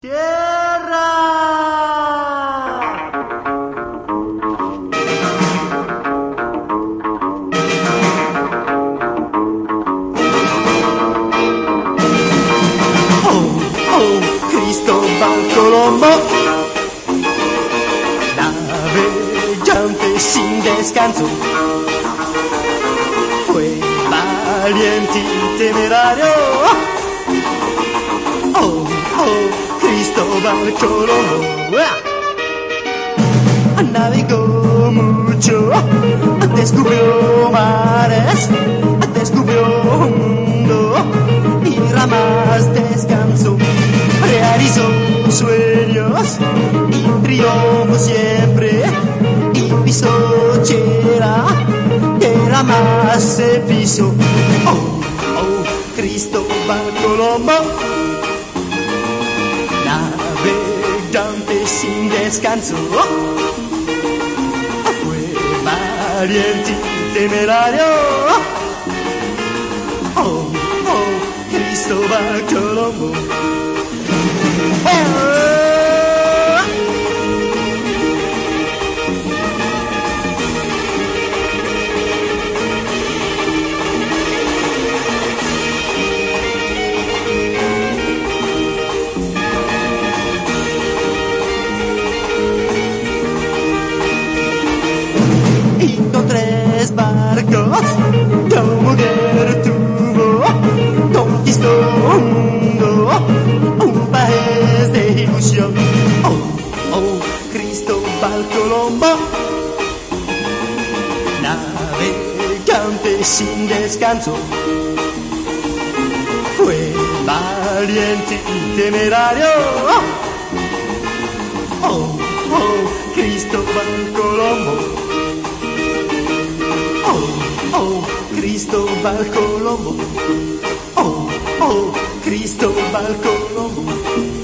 ¡Tierra! Cristóbal Colombo, navegante sin descanso, fue valiente y temerario. Cristóbal Colombo navegó mucho, descubrió mares, descubrió un mundo y ramas descansó. Realizó sueños y triunfo siempre, y pisó tierra que jamás se pisó. Cristóbal Colombo, navegante sin descanso, fue valiente y temerario. Cristóbal Colombo. Y con 3 barcos, tu mujer tuvo, conquistó un mundo, un país de ilusión. Cristóbal Colombo, navegante sin descanso, fue valiente y temerario. Cristóbal Colombo. Cristóbal Colombo. Cristóbal Colombo.